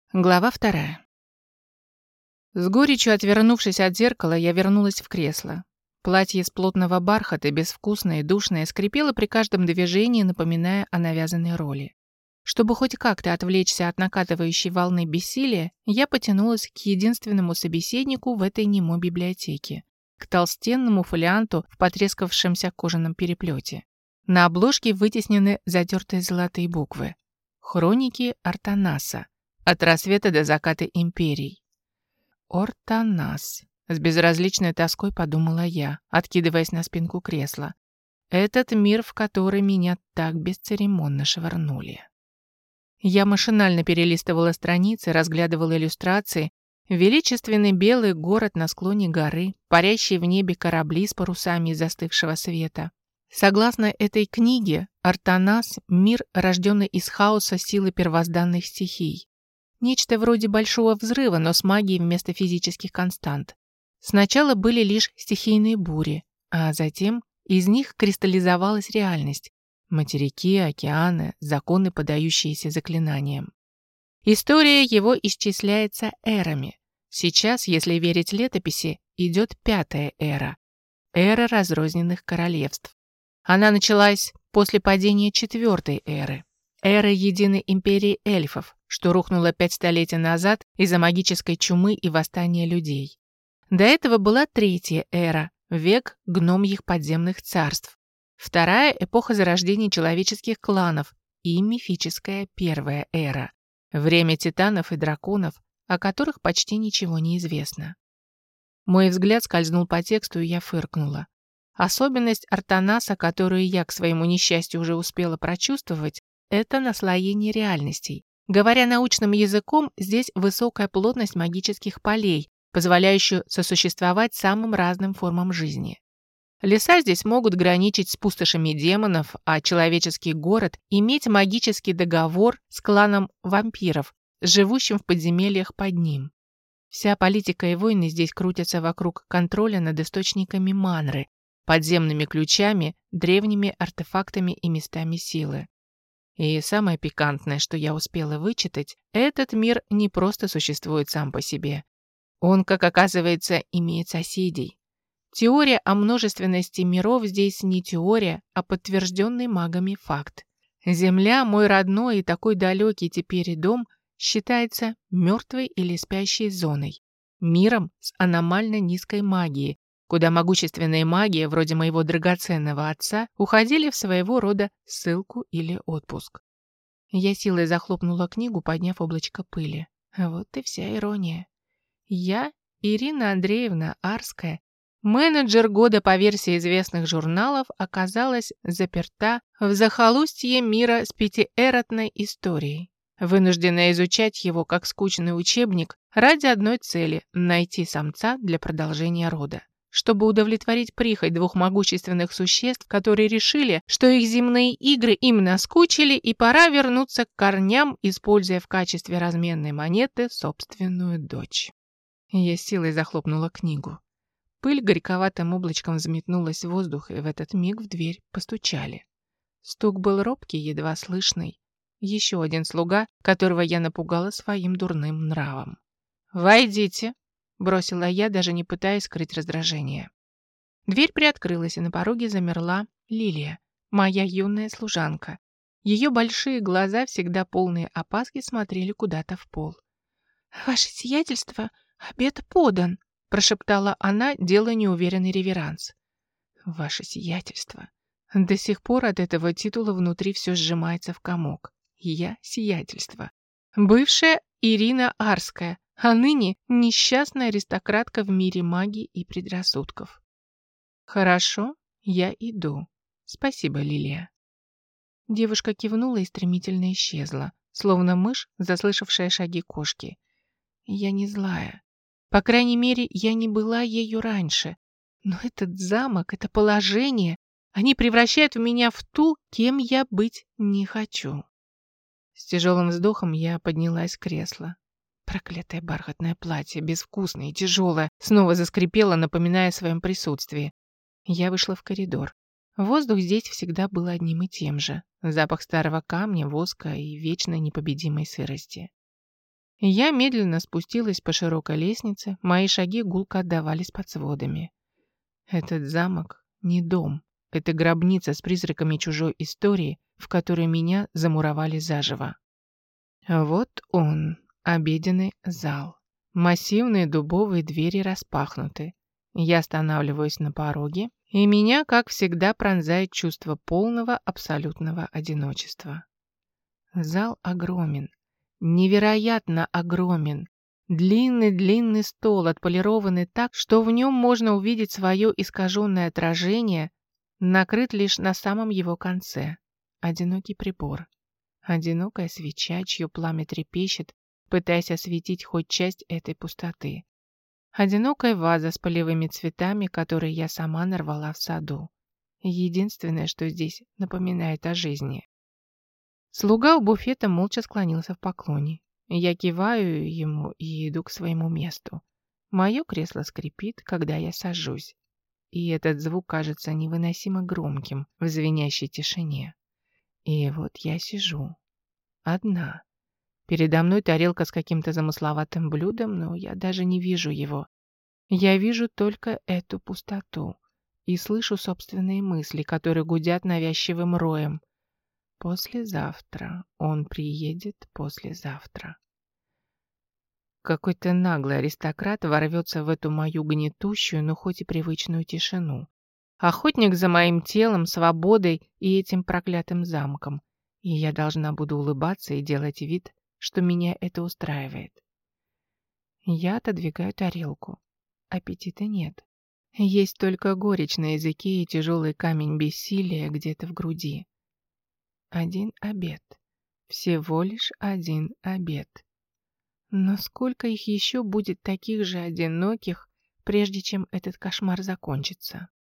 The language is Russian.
Глава 2. С горечью отвернувшись от зеркала, я вернулась в кресло. Платье из плотного бархата, безвкусное и душное, скрипело при каждом движении, напоминая о навязанной роли. Чтобы хоть как-то отвлечься от накатывающей волны бессилия, я потянулась к единственному собеседнику в этой немой библиотеке, к толстенному фолианту в потрескавшемся кожаном переплете. На обложке вытеснены затертые золотые буквы. «Хроники Артанаса. От рассвета до заката империй». «Ортанас», — с безразличной тоской подумала я, откидываясь на спинку кресла. «Этот мир, в который меня так бесцеремонно швырнули». Я машинально перелистывала страницы, разглядывала иллюстрации. Величественный белый город на склоне горы, парящие в небе корабли с парусами из застывшего света. Согласно этой книге, Артанас — мир, рожденный из хаоса силы первозданных стихий. Нечто вроде большого взрыва, но с магией вместо физических констант. Сначала были лишь стихийные бури, а затем из них кристаллизовалась реальность. Материки, океаны, законы, подающиеся заклинаниям. История его исчисляется эрами. Сейчас, если верить летописи, идет 5-я эра. Эра разрозненных королевств. Она началась после падения 4-й эры. Эра единой империи эльфов, что рухнула 5 столетий назад из-за магической чумы и восстания людей. До этого была 3-я эра, век гномьих подземных царств. 2-я эпоха зарождения человеческих кланов и мифическая 1-я эра, время титанов и драконов, о которых почти ничего не известно. Мой взгляд скользнул по тексту, и я фыркнула. Особенность Артанаса, которую я к своему несчастью уже успела прочувствовать, это наслоение реальностей. Говоря научным языком, здесь высокая плотность магических полей, позволяющую сосуществовать самым разным формам жизни. Леса здесь могут граничить с пустошами демонов, а человеческий город иметь магический договор с кланом вампиров, живущим в подземельях под ним. Вся политика и войны здесь крутятся вокруг контроля над источниками манры, подземными ключами, древними артефактами и местами силы. И самое пикантное, что я успела вычитать, этот мир не просто существует сам по себе. Он, как оказывается, имеет соседей. Теория о множественности миров здесь не теория, а подтвержденный магами факт. Земля, мой родной и такой далекий теперь и дом, считается мертвой или спящей зоной, миром с аномально низкой магией, куда могущественные маги, вроде моего драгоценного отца, уходили в своего рода ссылку или отпуск. Я силой захлопнула книгу, подняв облачко пыли. Вот и вся ирония. Я, Ирина Андреевна Арская, менеджер года по версии известных журналов, оказалась заперта в захолустье мира с 5-эротной историей, вынужденная изучать его как скучный учебник ради одной цели – найти самца для продолжения рода. Чтобы удовлетворить прихоть 2 могущественных существ, которые решили, что их земные игры им наскучили и пора вернуться к корням, используя в качестве разменной монеты собственную дочь. Я силой захлопнула книгу. Пыль горьковатым облачком взметнулась в воздух, и в этот миг в дверь постучали. Стук был робкий, едва слышный. Еще один слуга, которого я напугала своим дурным нравом. «Войдите!» — бросила я, даже не пытаясь скрыть раздражение. Дверь приоткрылась, и на пороге замерла Лилия, моя юная служанка. Ее большие глаза, всегда полные опаски, смотрели куда-то в пол. «Ваше сиятельство, обед подан!» — прошептала она, делая неуверенный реверанс. «Ваше сиятельство!» До сих пор от этого титула внутри все сжимается в комок. Я сиятельство. Бывшая Ирина Арская, а ныне несчастная аристократка в мире магии и предрассудков. «Хорошо, я иду. Спасибо, Лилия». Девушка кивнула и стремительно исчезла, словно мышь, заслышавшая шаги кошки. Я не злая. По крайней мере, я не была ею раньше. Но этот замок, это положение, они превращают меня в ту, кем я быть не хочу. С тяжелым вздохом я поднялась с кресла. Проклятое бархатное платье, безвкусное и тяжелое, снова заскрипело, напоминая о своем присутствии. Я вышла в коридор. Воздух здесь всегда был одним и тем же. Запах старого камня, воска и вечно непобедимой сырости. Я медленно спустилась по широкой лестнице, мои шаги гулко отдавались под сводами. Этот замок не дом, это гробница с призраками чужой истории, в которой меня замуровали заживо. Вот он, обеденный зал. Массивные дубовые двери распахнуты. Я останавливаюсь на пороге, и меня, как всегда, пронзает чувство полного абсолютного одиночества. Зал огромен. Невероятно огромен. Длинный-длинный стол, отполированный так, что в нем можно увидеть свое искаженное отражение, накрыт лишь на самом его конце. Одинокий прибор. Одинокая свеча, чье пламя трепещет, пытаясь осветить хоть часть этой пустоты. Одинокая ваза с полевыми цветами, которые я сама нарвала в саду. Единственное, что здесь напоминает о жизни. Слуга у буфета молча склонился в поклоне. Я киваю ему и иду к своему месту. Мое кресло скрипит, когда я сажусь. И этот звук кажется невыносимо громким в звенящей тишине. И вот я сижу. Одна. Передо мной тарелка с каким-то замысловатым блюдом, но я даже не вижу его. Я вижу только эту пустоту и слышу собственные мысли, которые гудят навязчивым роем. Послезавтра. Он приедет послезавтра. Какой-то наглый аристократ ворвется в эту мою гнетущую, но хоть и привычную тишину. Охотник за моим телом, свободой и этим проклятым замком. И я должна буду улыбаться и делать вид, что меня это устраивает. Я отодвигаю тарелку. Аппетита нет. Есть только горечь на языке и тяжелый камень бессилия где-то в груди. Один обед. Всего лишь один обед. Но сколько их еще будет таких же одиноких, прежде чем этот кошмар закончится?